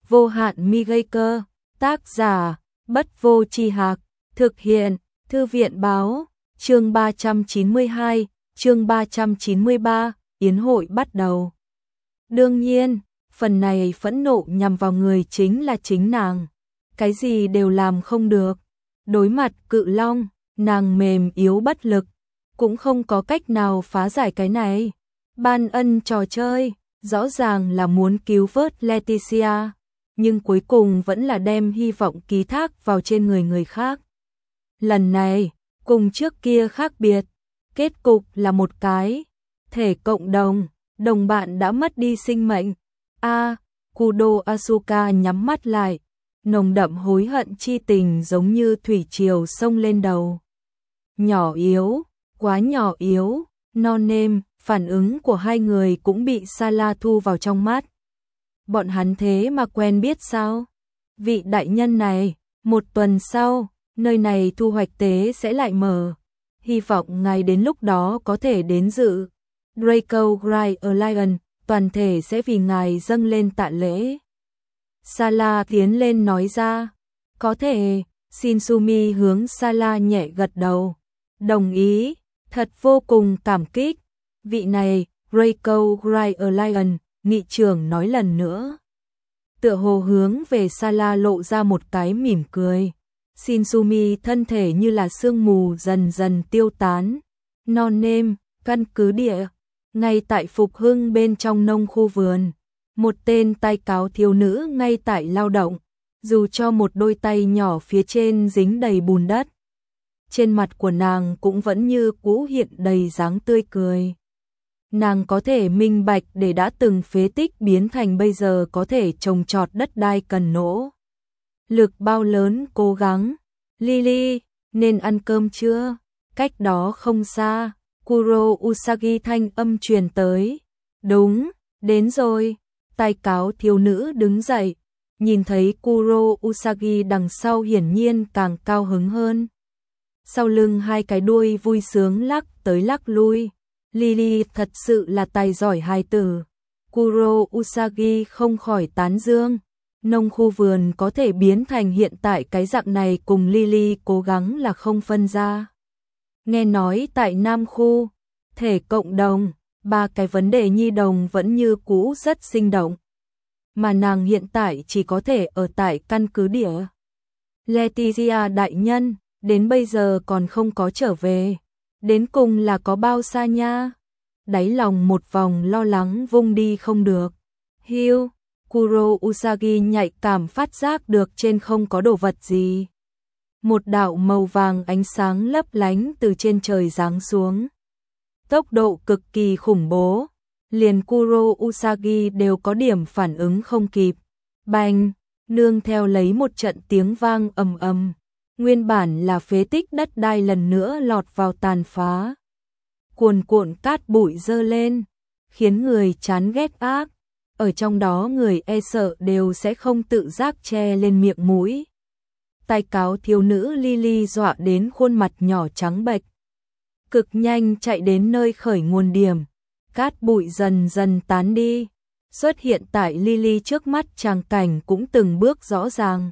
vô hạn mi gây cơ, tác giả, Bất Vô Tri Hạc, thực hiện, Thư viện báo, chương 392, chương 393, yến hội bắt đầu. Đương nhiên, phần này phẫn nộ nhằm vào người chính là chính nàng, cái gì đều làm không được. Đối mặt Cự Long, nàng mềm yếu bất lực, cũng không có cách nào phá giải cái này. Ban ân trò chơi, rõ ràng là muốn cứu vớt Leticia, nhưng cuối cùng vẫn là đem hy vọng ký thác vào trên người khác. Lần này, cùng trước kia khác biệt, kết cục là một cái thể cộng đồng, đồng bạn đã mất đi sinh mệnh. Kudo Asuka nhắm mắt lại, nồng đậm hối hận chi tình giống như thủy triều sông lên đầu. Nhỏ yếu, quá nhỏ yếu, non nêm, phản ứng của hai người cũng bị Sala thu vào trong mắt. Bọn hắn thế mà quen biết sao? Vị đại nhân này, một tuần sau, nơi này thu hoạch tế sẽ lại mở. Hy vọng ngài đến lúc đó có thể đến dự. Draco Gray Alliance, toàn thể sẽ vì ngài dâng lên tạ lễ. Sala tiến lên nói ra. Có thể, Shinsumi hướng Sala nhẹ gật đầu. Đồng ý, thật vô cùng cảm kích. Vị này, Draco Gray Alliance, nghị trưởng nói lần nữa. Tựa hồ hướng về Sala lộ ra một cái mỉm cười. Shinsumi thân thể như là sương mù dần dần tiêu tán. Non nêm, căn cứ địa, ngay tại Phục Hưng bên trong nông khu vườn. Một tên tay cáo thiếu nữ ngay tại lao động, dù cho một đôi tay nhỏ phía trên dính đầy bùn đất. Trên mặt của nàng cũng vẫn như cũ hiện đầy dáng tươi cười. Nàng có thể minh bạch để đã từng phế tích biến thành bây giờ có thể trồng trọt đất đai cần nỗ lực bao lớn cố gắng. Lily, nên ăn cơm chưa? Cách đó không xa, Kuro Usagi thanh âm truyền tới. Đúng, đến rồi. Tay cáo thiếu nữ đứng dậy, nhìn thấy Kuro Usagi đằng sau hiển nhiên càng cao hứng hơn. Sau lưng hai cái đuôi vui sướng lắc tới lắc lui. Lily thật sự là tài giỏi hài tử. Kuro Usagi không khỏi tán dương. Nông khu vườn có thể biến thành hiện tại cái dạng này cùng Lily cố gắng là không phân ra. Nghe nói tại Nam khu, thể cộng đồng, ba cái vấn đề nhi đồng vẫn như cũ rất sinh động. Mà nàng hiện tại chỉ có thể ở tại căn cứ địa. Leticia đại nhân, đến bây giờ còn không có trở về. Đến cùng là có bao xa nha? Đáy lòng một vòng lo lắng vung đi không được. Hiu, Kuro Usagi nhạy cảm phát giác được trên không có đồ vật gì. Một đạo màu vàng ánh sáng lấp lánh từ trên trời giáng xuống. Tốc độ cực kỳ khủng bố, liền Kuro Usagi đều có điểm phản ứng không kịp. Bành, nương theo lấy một trận tiếng vang ầm ầm. Nguyên bản là phế tích đất đai lần nữa lọt vào tàn phá. Cuồn cuộn cát bụi dơ lên, khiến người chán ghét ác. Ở trong đó người e sợ đều sẽ không tự giác che lên miệng mũi. Tay cáo thiếu nữ Lily dọa đến khuôn mặt nhỏ trắng bệch. Cực nhanh chạy đến nơi khởi nguồn điểm. Cát bụi dần dần tán đi. Xuất hiện tại Lily trước mắt tràng cảnh cũng từng bước rõ ràng.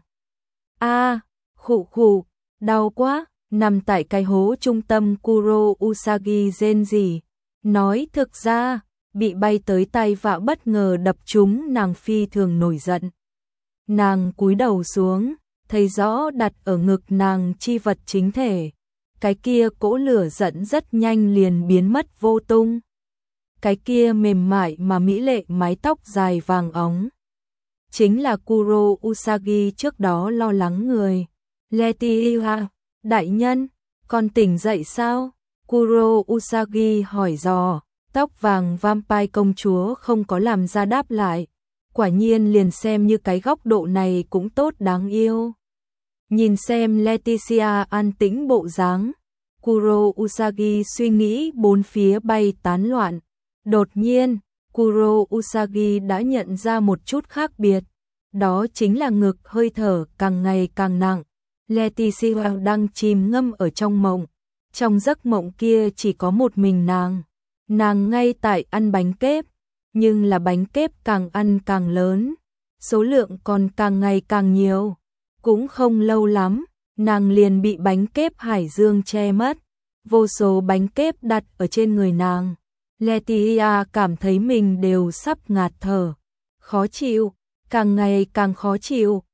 Khụ khụ, đau quá, nằm tại cái hố trung tâm Kuro Usagi rên rỉ. Nói thực ra, bị bay tới tay vạ bất ngờ đập trúng nàng phi thường nổi giận. Nàng cúi đầu xuống, thấy rõ đặt ở ngực nàng chi vật chính thể. Cái kia cỗ lửa giận rất nhanh liền biến mất vô tung. Cái kia mềm mại mà mỹ lệ mái tóc dài vàng óng. Chính là Kuro Usagi trước đó lo lắng người. Leticia, đại nhân, con tỉnh dậy sao? Kuro Usagi hỏi dò. Tóc vàng vampire công chúa không có làm ra đáp lại. Quả nhiên liền xem như cái góc độ này cũng tốt đáng yêu. Nhìn xem Leticia an tĩnh bộ dáng, Kuro Usagi suy nghĩ bốn phía bay tán loạn. Đột nhiên, Kuro Usagi đã nhận ra một chút khác biệt. Đó chính là ngực hơi thở càng ngày càng nặng. Leticia đang chìm ngâm ở trong mộng. Trong giấc mộng kia chỉ có một mình nàng. Nàng ngay tại ăn bánh kép, nhưng là bánh kép càng ăn càng lớn. số lượng còn càng ngày càng nhiều. Cũng không lâu lắm, nàng liền bị bánh kép hải dương che mất. Vô số bánh kép đặt ở trên người nàng. Leticia cảm thấy mình đều sắp ngạt thở. Khó chịu, càng ngày càng khó chịu.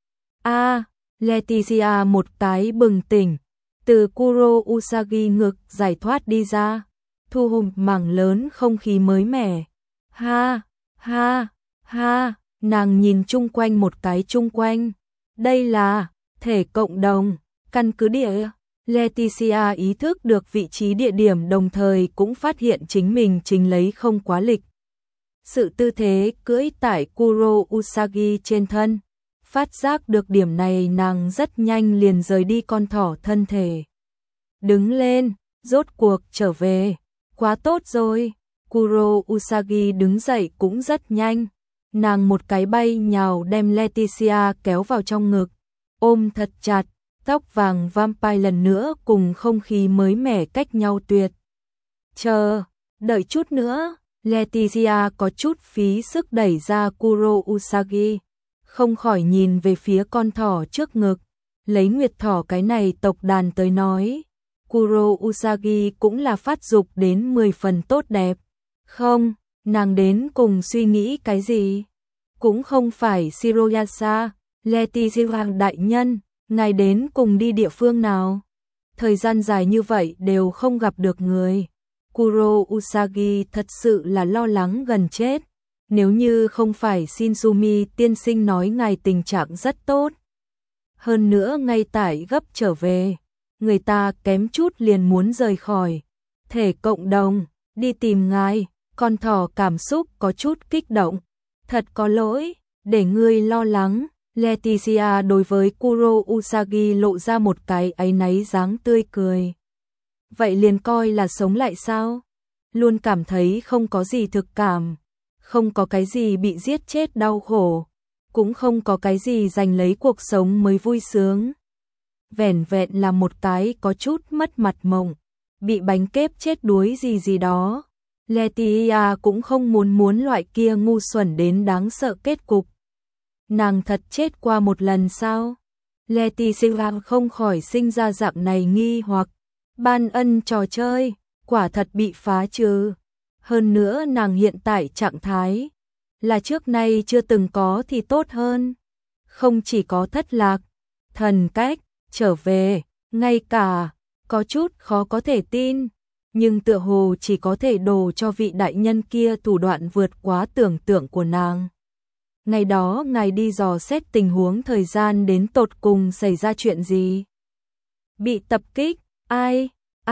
Leticia một cái bừng tỉnh. Từ Kuro Usagi ngực giải thoát đi ra. Thu hút mảng lớn không khí mới mẻ. Ha, ha, ha, nàng nhìn chung quanh một cái chung quanh. Đây là thể cộng đồng, căn cứ địa. Leticia ý thức được vị trí địa điểm đồng thời cũng phát hiện chính mình chính lấy không quá lịch. Sự tư thế cưỡi tại Kuro Usagi trên thân. Phát giác được điểm này nàng rất nhanh liền rời đi con thỏ thân thể. Đứng lên, rốt cuộc trở về. Quá tốt rồi. Kuro Usagi đứng dậy cũng rất nhanh. Nàng một cái bay nhào đem Leticia kéo vào trong ngực. Ôm thật chặt, tóc vàng vampire lần nữa cùng không khí mới mẻ cách nhau tuyệt. Đợi chút nữa. Leticia có chút phí sức đẩy ra Kuro Usagi. Không khỏi nhìn về phía con thỏ trước ngực. Lấy nguyệt thỏ cái này tộc đàn tới nói. Kuro Usagi cũng là phát dục đến 10 phần tốt đẹp. Không, nàng đến cùng suy nghĩ cái gì? Cũng không phải Shiroyasa, Leticia đại nhân, ngài đến cùng đi địa phương nào? Thời gian dài như vậy đều không gặp được người. Kuro Usagi thật sự là lo lắng gần chết. Nếu như không phải Shinzumi tiên sinh nói ngài tình trạng rất tốt. Hơn nữa ngay tại gấp trở về. Người ta kém chút liền muốn rời khỏi. Thể cộng đồng, đi tìm ngài. Con thỏ cảm xúc có chút kích động. Thật có lỗi, để ngươi lo lắng. Leticia đối với Kuro Usagi lộ ra một cái áy náy dáng tươi cười. Vậy liền coi là sống lại sao? Luôn cảm thấy không có gì thực cảm. Không có cái gì bị giết chết đau khổ. Cũng không có cái gì giành lấy cuộc sống mới vui sướng. Vẻn vẹn là một cái có chút mất mặt mộng. Bị bánh kép chết đuối gì đó. Leticia cũng không muốn loại kia ngu xuẩn đến đáng sợ kết cục. Nàng thật chết qua một lần sao? Leticia không khỏi sinh ra dạng này nghi hoặc. Ban ân trò chơi, quả thật bị phá trừ. Hơn nữa nàng hiện tại trạng thái là trước nay chưa từng có thì tốt hơn. Không chỉ có thất lạc, thần cách, trở về, ngay cả, có chút khó có thể tin. Nhưng tựa hồ chỉ có thể đổ cho vị đại nhân kia thủ đoạn vượt quá tưởng tượng của nàng. Ngày đó ngài đi dò xét tình huống thời gian đến tột cùng xảy ra chuyện gì? Bị tập kích, ai?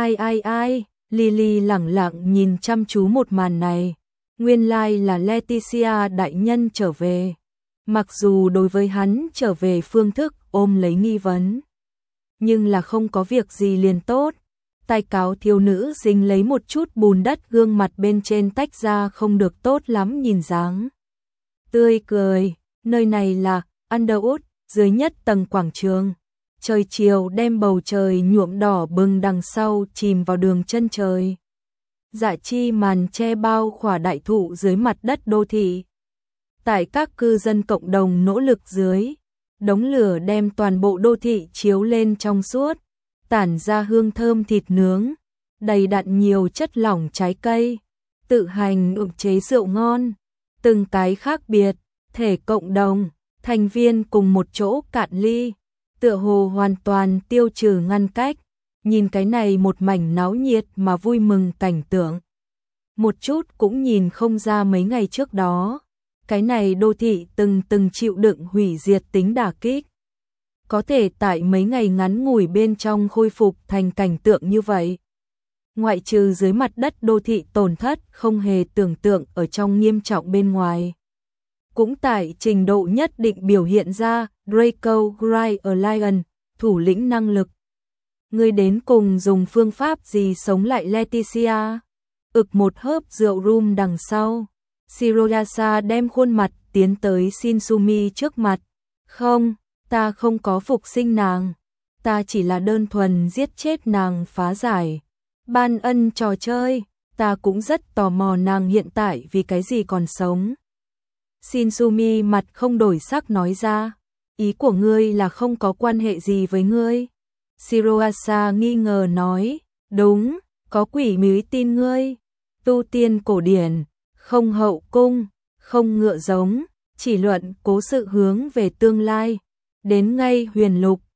Lily lẳng lặng nhìn chăm chú một màn này. Nguyên lai là Leticia đại nhân trở về. Mặc dù đối với hắn trở về phương thức ôm lấy nghi vấn. Nhưng là không có việc gì liền tốt. Tay cáo thiếu nữ dính lấy một chút bùn đất gương mặt bên trên tách ra không được tốt lắm nhìn dáng. Tươi cười, nơi này là Underwood, dưới nhất tầng quảng trường. Trời chiều đem bầu trời nhuộm đỏ bừng đằng sau chìm vào đường chân trời. Dạ chi màn che bao khỏa đại thụ dưới mặt đất đô thị. Tại các cư dân cộng đồng nỗ lực dưới, đống lửa đem toàn bộ đô thị chiếu lên trong suốt, tản ra hương thơm thịt nướng, đầy đặn nhiều chất lỏng trái cây, tự hành ủ chế rượu ngon, từng cái khác biệt, thể cộng đồng, thành viên cùng một chỗ cạn ly, tựa hồ hoàn toàn tiêu trừ ngăn cách, nhìn cái này một mảnh náo nhiệt mà vui mừng cảnh tượng. Một chút cũng nhìn không ra mấy ngày trước đó, cái này đô thị từng chịu đựng hủy diệt tính đả kích. Có thể tại mấy ngày ngắn ngủi bên trong khôi phục thành cảnh tượng như vậy. Ngoại trừ dưới mặt đất đô thị tổn thất không hề tưởng tượng ở trong nghiêm trọng bên ngoài. Cũng tại trình độ nhất định biểu hiện ra Draco Ryan, thủ lĩnh năng lực. Người đến cùng dùng phương pháp gì sống lại Leticia? Ực một hớp rượu rum đằng sau. Shiroyasa đem khuôn mặt tiến tới Shinzumi trước mặt. Không, ta không có phục sinh nàng. Ta chỉ là đơn thuần giết chết nàng phá giải. Ban ân trò chơi, ta cũng rất tò mò nàng hiện tại vì cái gì còn sống. Shinsumi mặt không đổi sắc nói ra, ý của ngươi là không có quan hệ gì với ngươi. Shiroasa nghi ngờ nói, đúng, có quỷ mới tin ngươi. Tu tiên cổ điển, không hậu cung, không ngựa giống, chỉ luận cố sự hướng về tương lai. Đến ngay huyền lục,